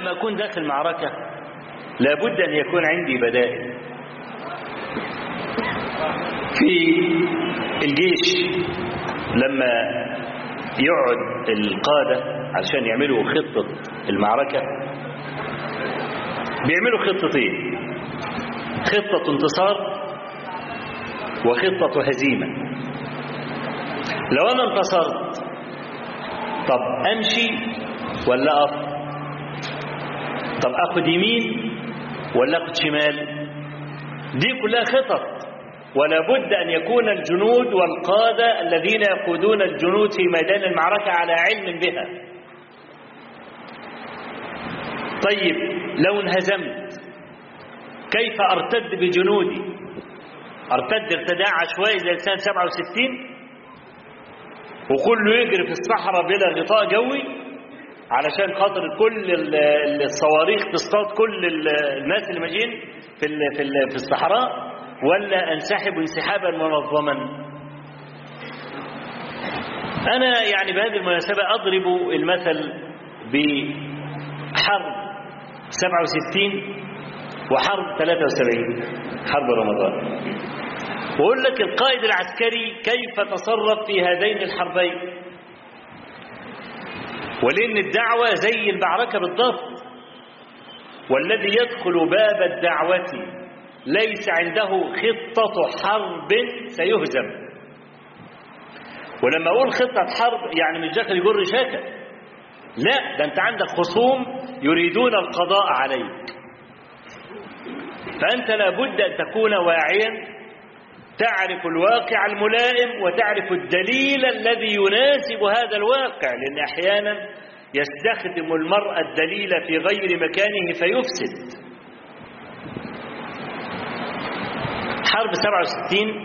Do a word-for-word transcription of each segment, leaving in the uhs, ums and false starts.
لما أكون داخل معركة لابد أن يكون عندي بدائل. في الجيش لما يقعد القادة عشان يعملوا خطة المعركة بيعملوا خطتين: خطة انتصار وخطة هزيمة. لو أنا انتصرت طب أمشي ولا أقف؟ طب أخذ يمين ولا أخذ شمال؟ دي كلها خطط، ولا بد أن يكون الجنود والقادة الذين يقودون الجنود في ميدان المعركة على علم بها. طيب لو انهزمت كيف أرتد بجنودي؟ أرتد ارتداع عشوائي زي سنة سبعة وستين وكله يجري في الصحراء بلا غطاء جوي علشان خاطر كل الصواريخ تصطاد كل الناس اللي ماشيين في في الصحراء، ولا أنسحب انسحابا منظما؟ أنا يعني بهذه المناسبة أضرب المثل بحرب سبعة وستين وحرب ثلاثة وسبعين، حرب رمضان، وأقول لك القائد العسكري كيف تصرف في هذين الحربين. ولأن الدعوة زي المعركة بالضبط، والذي يدخل باب الدعوة ليس عنده خطة حرب سيهزم. ولما أقول خطة حرب يعني مش داخل يجر شاكة، لا، ده أنت عندك خصوم يريدون القضاء عليك، فأنت لابد أن تكون واعيا، تعرف الواقع الملائم وتعرف الدليل الذي يناسب هذا الواقع، لأن أحيانا يستخدم المرء الدليل في غير مكانه فيفسد. حرب سبعة وستين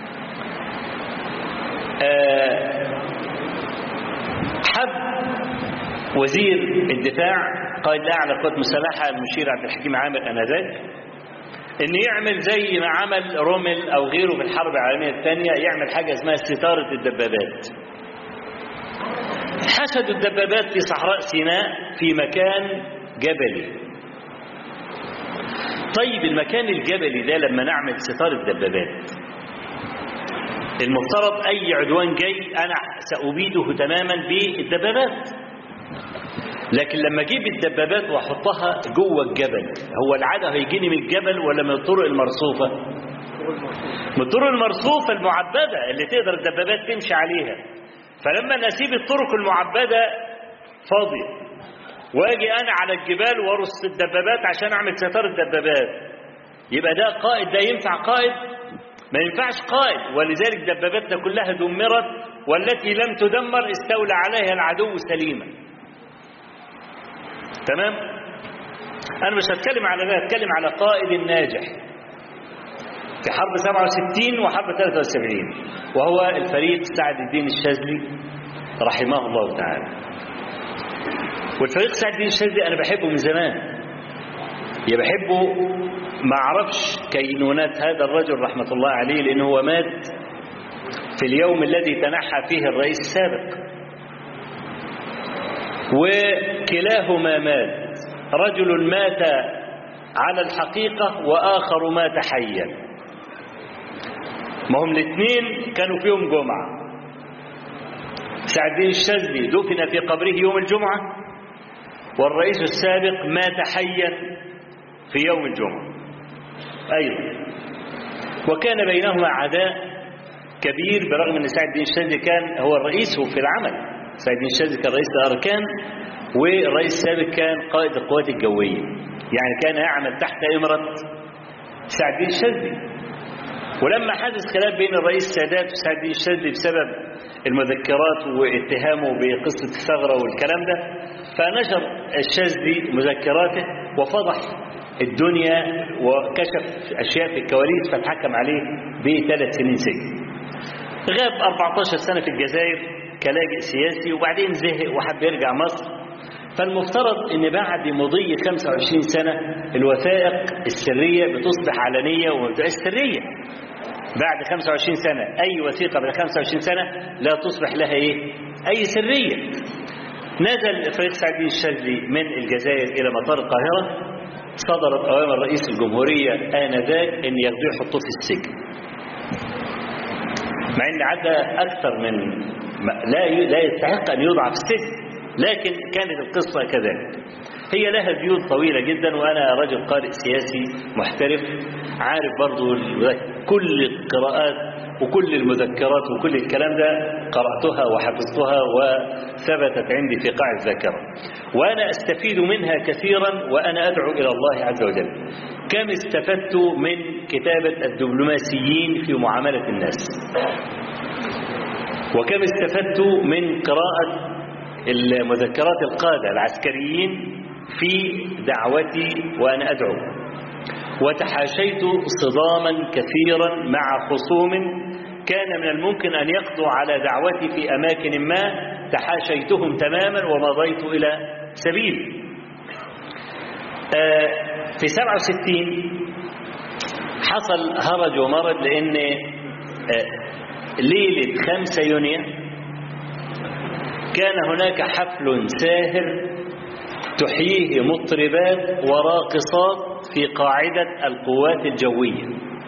حب وزير الدفاع قائد الأعلى للقوات المسلحة المشير عبد الحكيم عامر آنذاك إن يعمل زي ما عمل رومل أو غيره في الحرب العالمية الثانية، يعمل حاجة اسمها ستارة الدبابات. حشدوا الدبابات في صحراء سيناء في مكان جبلي. طيب المكان الجبلي ده لما نعمل ستارة دبابات المفترض أي عدوان جاي أنا سأبيده تماما بالدبابات، لكن لما أجيب الدبابات وأحطها جوه الجبل، هو العدو هيجيني من الجبل ولا من الطرق المرصوفة؟ من الطرق المرصوفة المعبدة اللي تقدر الدبابات تمشي عليها. فلما نسيب الطرق المعبدة فاضية واجي أنا على الجبال وارص الدبابات عشان أعمل ستارة دبابات، يبقى ده قائد؟ ده ينفع قائد؟ ما ينفعش قائد. ولذلك دباباتنا كلها دمرت، والتي لم تدمر استولى عليها العدو سليما. تمام؟ أنا مش هتكلم على ده، هتكلم على قائد ناجح في حرب سبعة وستين وحرب ثلاثة وسبعين، وهو الفريق سعد الدين الشاذلي رحمه الله تعالى. والفريق سعد الدين الشاذلي أنا بحبه من زمان، يا بحبه ما أعرفش كينونات هذا الرجل رحمة الله عليه، لأنه هو مات في اليوم الذي تنحى فيه الرئيس السابق، وكلاهما مات. رجل مات على الحقيقة وآخر مات حيا، ما هم الاثنين كانوا فيهم جمعة. سعد الدين الشاذلي دفن في قبره يوم الجمعة، والرئيس السابق مات حيا في يوم الجمعة أيضا، وكان بينهما عداء كبير، برغم أن سعد الدين الشاذلي كان هو الرئيس في العمل. سعد الدين الشاذلي كان رئيس الأركان، والرئيس السابق كان قائد القوات الجوية، يعني كان يعمل تحت إمرة سعد الدين الشاذلي. ولما حدث خلاف بين الرئيس السادات وسعد الدين الشاذلي بسبب المذكرات واتهامه بقصة الثغرة والكلام ده، فنشر الشاذلي مذكراته وفضح الدنيا وكشف أشياء في الكواليس، فاتحكم عليه بثلاث سنين سجن. غاب أربعة عشر سنة في الجزائر كلاجئ سياسي، وبعدين زهق وحب يرجع مصر. فالمفترض ان بعد مضي خمسة وعشرين سنة الوثائق السرية بتصبح علنية وما بتبقاش سرية. بعد خمسة وعشرين سنة أي وثيقة بعد خمسة وعشرين سنة لا تصبح لها إيه؟ أي سرية. نزل فريق سعد الدين الشاذلي من الجزائر إلى مطار القاهرة، صدرت أوامر رئيس الجمهورية آنذاك أن ياخدوه يحطوه في السجن، مع أن عدى أكثر من لا لا يستحق أن يوضع في السجن، لكن كانت القصة كذلك. هي لها ذيول طويلة جدا، وأنا رجل قارئ سياسي محترف عارف برضو كل القراءات وكل المذكرات وكل الكلام ده قرأتها وحفظتها وثبتت عندي في قاع الذاكرة، وأنا أستفيد منها كثيرا وأنا أدعو إلى الله عز وجل. كم استفدت من كتابة الدبلوماسيين في معاملة الناس، وكم استفدت من قراءة المذكرات القادة العسكريين في دعوتي وأنا أدعو، وتحاشيت صداما كثيرا مع خصوم كان من الممكن أن يقضوا على دعوتي في أماكن ما، تحاشيتهم تماما ومضيت إلى سبيل. آه في سبعة وستين حصل هرج ومرج، لأن آه ليلة خمسة يونيو كان هناك حفل ساهر تحييه مطربات وراقصات في قاعدة القوات الجوية.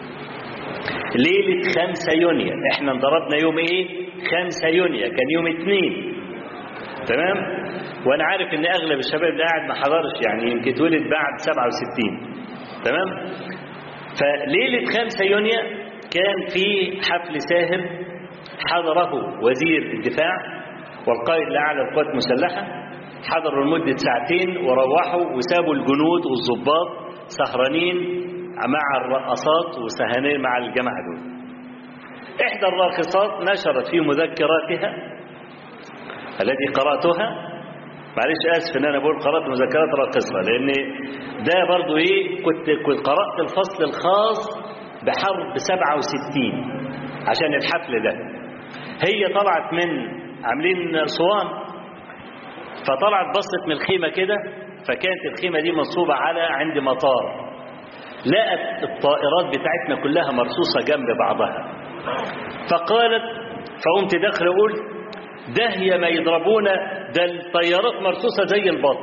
ليلة خمسة يونيو، احنا انضربنا يوم ايه؟ خمسة يونيو، كان يوم اثنين، تمام؟ وانا عارف ان اغلب الشباب اللي قاعد ما حضرش، يعني يمكن اتولد بعد سبعة وستين، تمام؟ فليلة خمسة يونيو كان في حفل ساهر حضره وزير الدفاع والقائد الأعلى للقوات المسلحة، حضروا لمدة ساعتين وروحوا وسابوا الجنود والضباط سهرانين مع الرقصات وسهرانين مع الجماعة دول. إحدى الراقصات نشرت في مذكراتها التي قرأتها، معلش آسف إن أنا بقول قرأت مذكرات راقصة، لأن ده برضو إيه، كنت كنت قرأت الفصل الخاص بحرب سبعة وستين عشان الحفل ده. هي طلعت من عاملين صوان، فطلعت بصت من الخيمة كده، فكانت الخيمة دي منصوبة على عند مطار، لقت الطائرات بتاعتنا كلها مرصوصة جنب بعضها، فقالت فقمت داخل أقول ده هي ما يضربونا، ده الطيارات مرصوصة زي البط.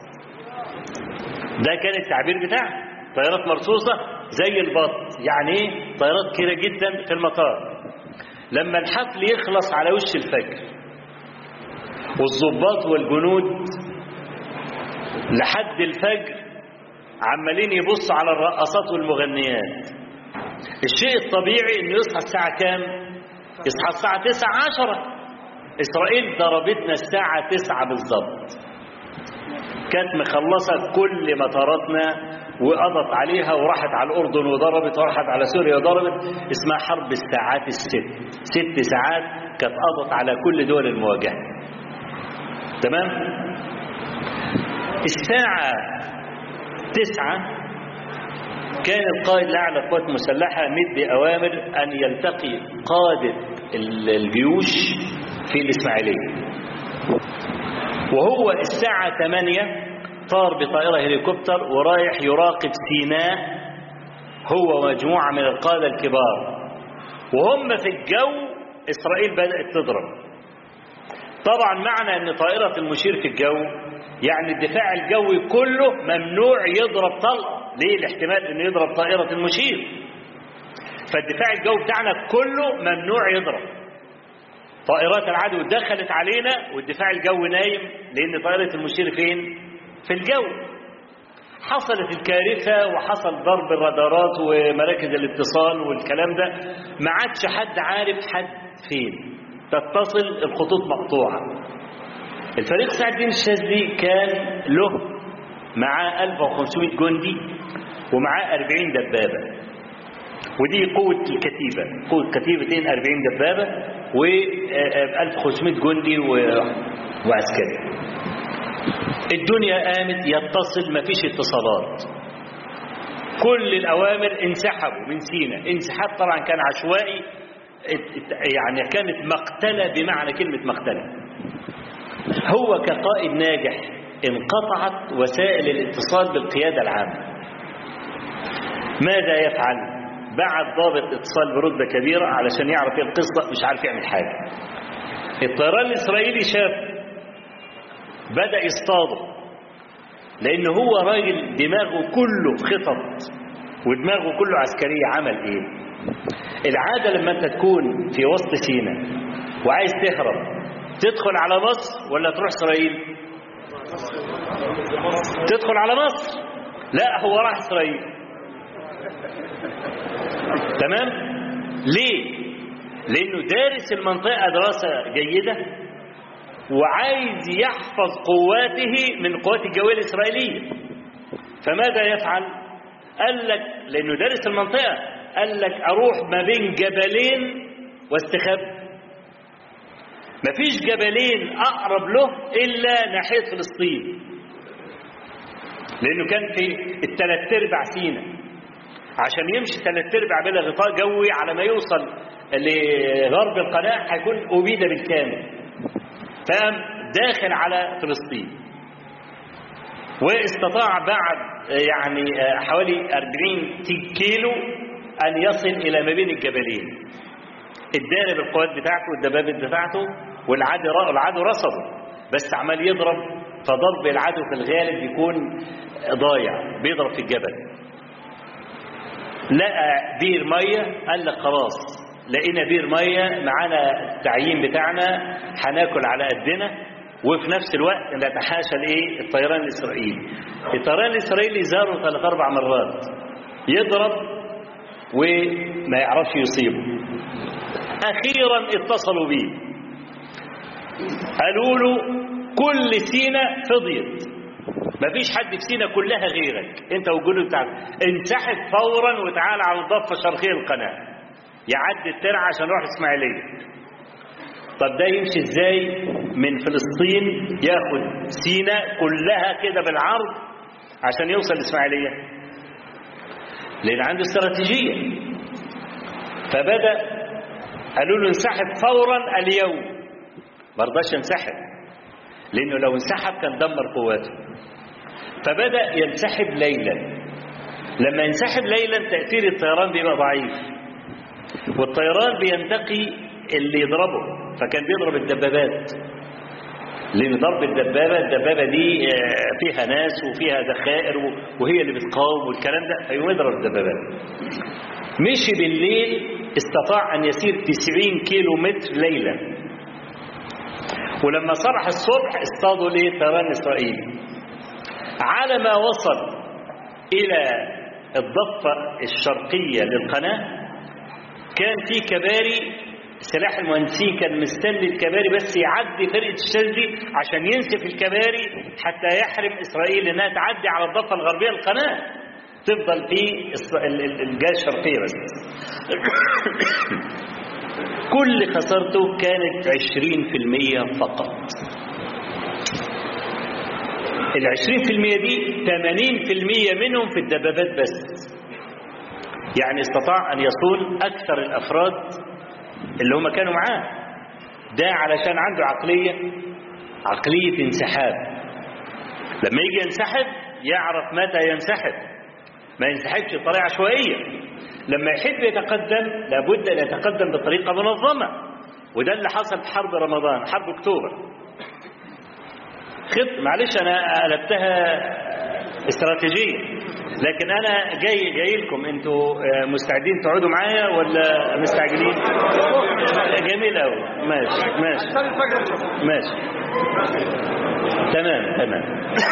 ده كان التعبير بتاعها، طيارات مرصوصة زي البط، يعني ايه؟ طيارات كتيرة جدا في المطار. لما الحفل يخلص على وش الفجر والضباط والجنود لحد الفجر عمالين يبصوا على الرقصات والمغنيات، الشيء الطبيعي انه يصحى الساعة كام؟ يصحى الساعة تسعة عشرة. إسرائيل ضربتنا الساعة تسعة بالضبط، كانت مخلصة كل مطاراتنا وقضت عليها وراحت على الأردن وضربت وراحت على سوريا وضربت. اسمها حرب الساعات الست، ست ساعات كانت قضت على كل دول المواجهة، تمام؟ الساعة تسعة كان القائد الأعلى للقوات المسلحة مدي أوامر أن يلتقي قادة الجيوش في الإسماعيلية، وهو الساعة ثمانية طار بطائرة هليكوبتر ورايح يراقب سيناء هو ومجموعة من القادة الكبار، وهم في الجو إسرائيل بدأت تضرب. طبعا معنى أن طائرة المشير في الجو يعني الدفاع الجوي كله ممنوع يضرب طلقة. ليه؟ الاحتمال أنه يضرب طائرة المشير، فالدفاع الجوي بتاعنا كله ممنوع يضرب. طائرات العدو دخلت علينا والدفاع الجوي نايم، لأن طائرة المشير فين؟ في الجو. حصلت الكارثة وحصل ضرب الرادارات ومراكز الاتصال والكلام ده، ما عادش حد عارف حد فين، تتصل الخطوط مقطوعة. الفريق سعد الدين الشاذلي كان له معاه ألف وخمسمائة جندي ومعاه أربعين دبابة، ودي قوة الكتيبة، قوة كتيبتين أربعين دبابة و ألف وخمسمائة جندي وعسكري. الدنيا قامت يتصل، ما فيش اتصالات، كل الأوامر انسحبوا من سيناء. انسحاب طبعا كان عشوائي، يعني كانت مقتلة بمعنى كلمة مقتلة. هو كقائد ناجح انقطعت وسائل الاتصال بالقيادة العامة. ماذا يفعل؟ بعد ضابط اتصال برتبة كبيرة علشان يعرف ايه القصة، مش عارف يعمل حاجة. الطيران الإسرائيلي شاف بدأ يصطاده، لأنه هو راجل دماغه كله خطط ودماغه كله عسكرية. عمل إيه؟ العادة لما أنت تكون في وسط سيناء وعايز تهرب، تدخل على مصر ولا تروح إسرائيل؟ تدخل على مصر. لا، هو راح إسرائيل. تمام؟ ليه؟ لأنه دارس المنطقة دراسة جيدة وعايز يحفظ قواته من قوات الجوية الإسرائيلية. فماذا يفعل؟ قال لك، لأنه دارس المنطقة، قال لك أروح ما بين جبلين واستخبى. مفيش جبلين أقرب له إلا ناحية فلسطين، لأنه كان في الثلاث أرباع سيناء. عشان يمشي ثلاث أرباع بلا غطاء جوي على ما يوصل لغرب القناة هيكون أبيد بالكامل. فقام داخل على فلسطين، واستطاع بعد يعني حوالي أربعين كيلو أن يصل إلى ما بين الجبلين. اتدارب القوات بتاعته والدبابات بتاعته، والعدو العدو رصده، بس عمال يضرب. فضرب العدو في الغالب بيكون ضايع، بيضرب في الجبل. لقى بير ميه، قال لك خلاص لقينا بير ميه، معانا التعيين بتاعنا، هناكل على قدنا، وفي نفس الوقت نتحاشى الايه الطيران الاسرائيلي. الطيران الاسرائيلي زاره ثلاث اربع مرات، يضرب وما يعرفش يصيبه. اخيرا اتصلوا بيه، قالوا له كل سيناء فضيت، مفيش حد في سيناء كلها غيرك انت والجنود بتاعك، انسحب فورا وتعال على الضفه الشرقيه القناه، يعدي الترعه عشان يروح اسماعيليه. طب ده يمشي ازاي من فلسطين ياخد سيناء كلها كده بالعرض عشان يوصل لاسماعيليه؟ لان عنده استراتيجيه. فبدا قالوا له انسحب فورا اليوم، ما رضاش ينسحب، لانه لو انسحب كان دمر قواته. فبدا ينسحب ليلا. لما ينسحب ليلا تاثير الطيران بيبقى ضعيف، والطيران بينتقي اللي يضربه، فكان بيضرب الدبابات، لان ضرب الدبابه الدبابه دي فيها ناس وفيها ذخائر وهي اللي بتقاوم والكلام ده، فيقوم يضرب الدبابات. مشي بالليل، استطاع ان يسير تسعين كيلو متر ليلا. ولما صرح الصبح اصطادوا ليه الطيران الاسرائيلي. على ما وصل الى الضفه الشرقيه للقناه كان في كباري، سلاح المهندسين كان مستني الكباري بس يعدي فرقه الشاذلي عشان ينسف الكباري حتى يحرم اسرائيل انها تعدي على الضفه الغربيه للقناه، تفضل في الجهه الشرقيه بس. كل خسارته كانت عشرين في المية فقط. العشرين في المية دي ثمانين في المية منهم في الدبابات بس. يعني استطاع أن يصون أكثر الأفراد اللي هم كانوا معاه. ده علشان عنده عقلية عقلية انسحاب. لما يجي ينسحب يعرف متى ينسحب، ما ينسحبش بطريقة عشوائية. لما يحب يتقدم لابد أن يتقدم بطريقة منظمة، وده اللي حصل في حرب رمضان، حرب أكتوبر. خط معلش أنا قلبتها استراتيجية، لكن أنا جاي جاي لكم، أنتوا مستعدين تقعدوا معايا ولا مستعجلين؟ جميل أوي، ماشي ماشي ماشي تمام تمام.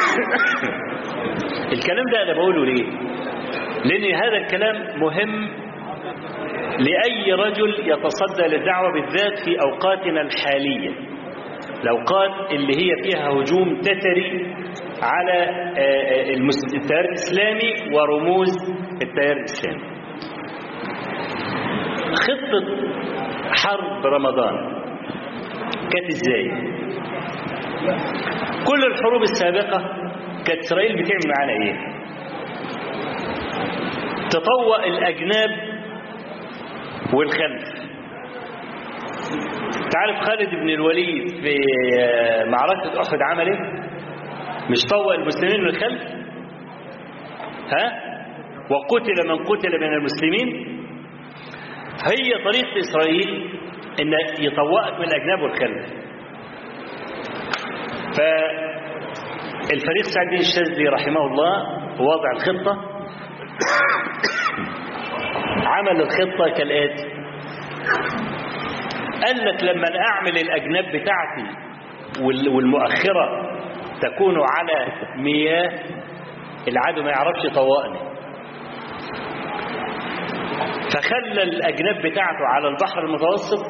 الكلام ده أنا بقوله ليه؟ لأن هذا الكلام مهم لأي رجل يتصدى للدعوة، بالذات في أوقاتنا الحالية، الأوقات اللي هي فيها هجوم تتري على التيار الإسلامي ورموز التيار الإسلامي. خطة حرب رمضان كانت إزاي؟ كل الحروب السابقة كانت إسرائيل بتعمل معانا إيه؟ تطوأ الأجناب والخلف. تعرف خالد بن الوليد في معركة أحد عمل إيه؟ مش طوأ المسلمين من الخلف؟ ها؟ وقتل من قتل من المسلمين. هي طريقة إسرائيل إن يطوأك من الأجناب والخلف. الفريق سعد الدين الشاذلي رحمه الله وضع الخطة، عمل الخطة كالآتي: قال لك لما أعمل الأجناب بتاعتي والمؤخرة تكون على مياه العدو ما يعرفش يطوقني، فخلى الأجناب بتاعته على البحر المتوسط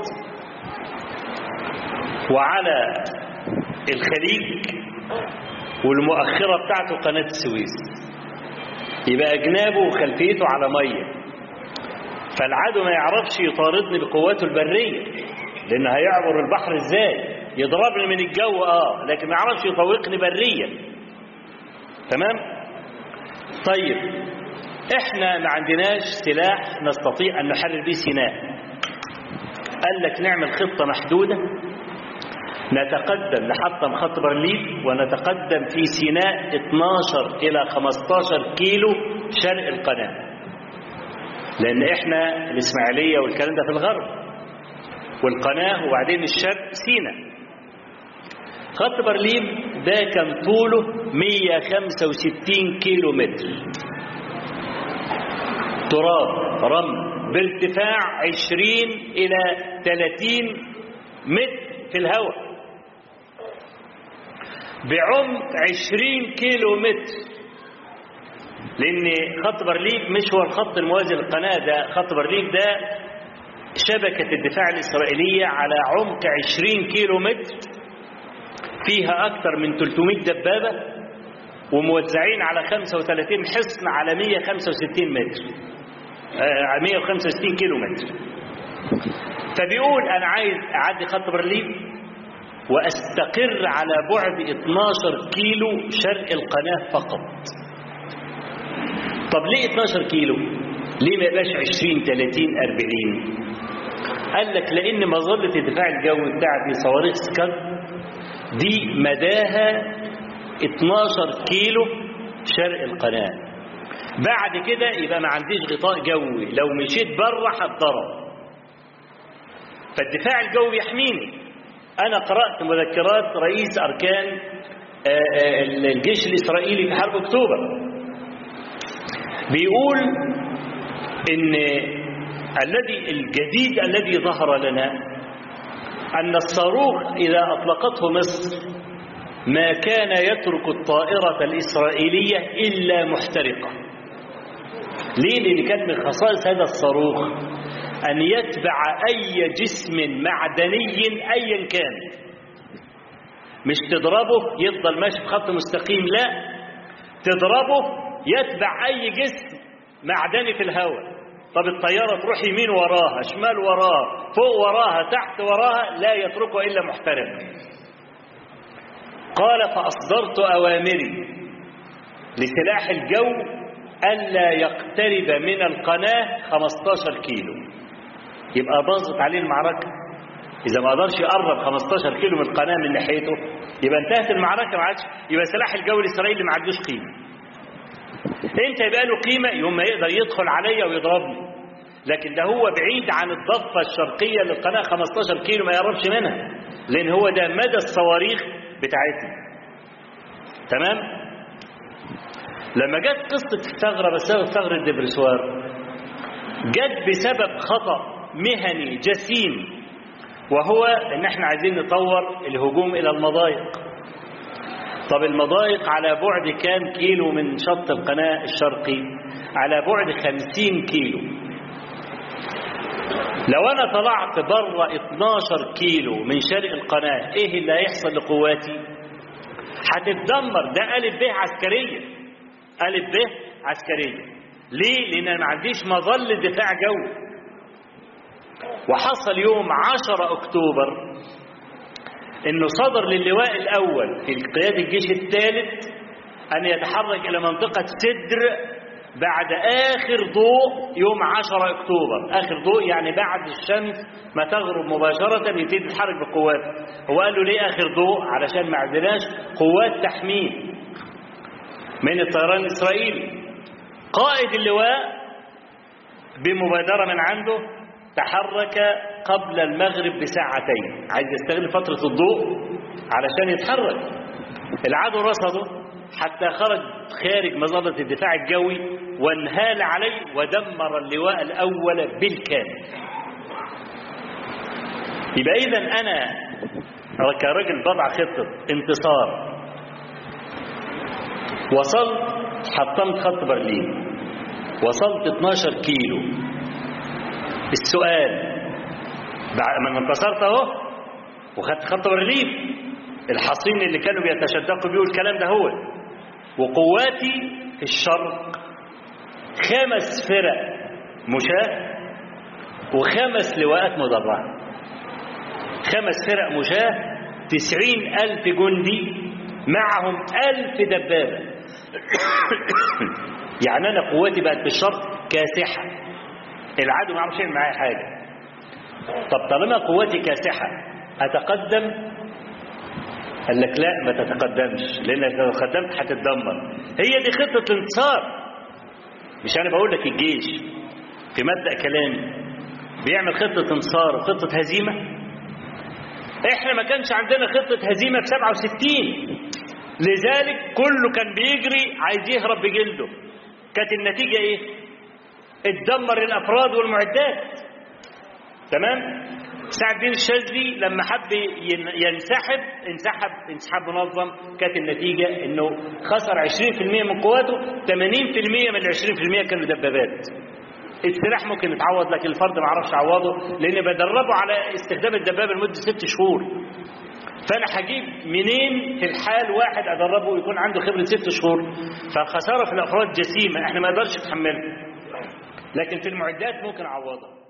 وعلى الخليج، والمؤخرة بتاعته قناة السويس، يبقى أجنابه وخلفيته على مية، فالعدو ما يعرفش يطاردني بقواته البرية، لأنه هيعبر البحر إزاي؟ يضربني من الجو آه لكن ما يعرفش يطوقني بريا. تمام؟ طيب إحنا ما عندناش سلاح نستطيع أن نحرر به سيناء، قال لك نعمل خطة محدودة نتقدم لحطم خط بارليف ونتقدم في سيناء اثناشر إلى خمستاشر كيلو شرق القناة، لأن إحنا الإسماعيلية والكلام ده في الغرب، والقناة وبعدين الشرق سيناء. خط بارليف ده كان طوله مية وخمسة وستين كيلو متر تراب رمل بارتفاع عشرين إلى ثلاثين متر في الهواء، بعمق عشرين كيلو متر، لأن خط بارليف مش هو الخط الموازي للقناة، ده خط بارليف ده شبكة الدفاع الإسرائيلية على عمق عشرين كيلو متر، فيها أكثر من ثلاثمائة دبابة وموزعين على خمسة وثلاثين حصن على مية وخمسة وستين متر آه مية وخمسة وستين كيلو متر. فبيقول أنا عايز أعدي خط بارليف وأستقر على بعد اثناشر كيلو شرق القناة فقط. طب ليه اثناشر كيلو؟ ليه ما يبقاش عشرين ثلاثين أربعين؟ قال لك لأن مظلة الدفاع الجوي بتاعتي صواريخ سكاد دي مداها اثناشر كيلو شرق القناة، بعد كده يبقى ما عنديش غطاء جوي، لو مشيت بره هتضرب، فالدفاع الجوي يحميني. أنا قرأت مذكرات رئيس أركان الجيش الإسرائيلي في حرب أكتوبر، بيقول إن الذي الجديد الذي ظهر لنا أن الصاروخ إذا أطلقته مصر ما كان يترك الطائرة الإسرائيلية إلا محترقة. ليه؟ لأن كانت من خصائص هذا الصاروخ أن يتبع أي جسم معدني أيا كان، مش تضربه يفضل ماشي في خط مستقيم، لا، تضربه يتبع أي جسم معدني في الهواء. طب الطيارة تروح يمين وراها، شمال وراها، فوق وراها، تحت وراها، لا يتركه إلا محترق. قال فأصدرت أوامري لسلاح الجو ألا يقترب من القناة خمستاشر كيلو. يبقى باظت عليه المعركة، إذا ما قدرش يقرب خمستاشر كيلو من القناة من ناحيته يبقى انتهت المعركة، ما عادش يبقى سلاح الجو الإسرائيلي ما عندوش قيمة. انت يبقى له قيمة يوم ما يقدر يدخل عليا ويضربني، لكن ده هو بعيد عن الضفة الشرقية للقناة خمستاشر كيلو ما يقربش منها، لأن هو ده مدى الصواريخ بتاعتنا. تمام؟ لما جت قصة الثغرة، بس ثغرة دبرسوار جت بسبب خطأ مهني جسيم، وهو ان احنا عايزين نطور الهجوم الى المضايق. طب المضايق على بعد كام كيلو من شط القناة الشرقي؟ على بعد خمسين كيلو. لو انا طلعت بره اثناشر كيلو من شرق القناة ايه اللي هيحصل لقواتي؟ هتتدمر. ده ألف ب عسكرية، ألف ب عسكرية. ليه؟ لأن أنا ما عنديش مظلة دفاع جوي. وحصل يوم عشرة أكتوبر إنه صدر للواء الأول في قيادة الجيش الثالث أن يتحرك إلى منطقة سدر بعد آخر ضوء يوم عشرة أكتوبر. آخر ضوء يعني بعد الشمس ما تغرب مباشرة يبتدي يتحرك بقوات. هو قال له ليه آخر ضوء؟ علشان ما عندناش قوات تحميل من الطيران الإسرائيلي. قائد اللواء بمبادرة من عنده تحرك قبل المغرب بساعتين، عايز يستغل فترة الضوء علشان يتحرك. العدو رصده حتى خرج خارج مظلة الدفاع الجوي وانهال عليه ودمر اللواء الأول بالكامل. يبقى إذا أنا كراجل بضع خطة انتصار، وصلت حطمت خط برلين، وصلت اتناشر كيلو. السؤال بعد ما انتصرت اهو وخدت خط برلين، الحصين اللي كانوا بيتشدقوا بيه الكلام ده هو، وقواتي في الشرق خمس فرق مشاة وخمس لواءات مدرعة، خمس فرق مشاة، تسعين ألف جندي معهم ألف دبابة. يعني أنا قواتي بقت في الشرق كاسحة، العدو ما يعرفش يعمل معايا حاجة. طب طالما قواتي كاسحة أتقدم؟ قال لك لا، ما تتقدمش، لأنك لو تقدمت هتتدمر. هي دي خطة الانتصار. مش أنا بقول لك الجيش في مبدأ كلامي بيعمل خطة انتصار وخطة هزيمة. احنا ما كانش عندنا خطة هزيمة في سبعة وستين، لذلك كله كان بيجري عايز يهرب بجلده. كانت النتيجة ايه؟ اتدمر الافراد والمعدات. تمام؟ سعد الدين الشاذلي لما حب ينسحب انسحب انسحاب منظم، كانت النتيجة انه خسر عشرين بالمئة من قواته، ثمانين بالمئة من العشرين بالمئة كانوا دبابات. السلاح ممكن يتعوض لكن الفرد ما عرفش يعوضه، لان بدربه على استخدام الدبابه لمده ست شهور. فانا هجيب منين في الحال واحد ادربه ويكون عنده خبره ست شهور؟ فالخساره في الافراد جسيمه احنا ما نقدرش نتحملها، لكن في المعدات ممكن اعوضها.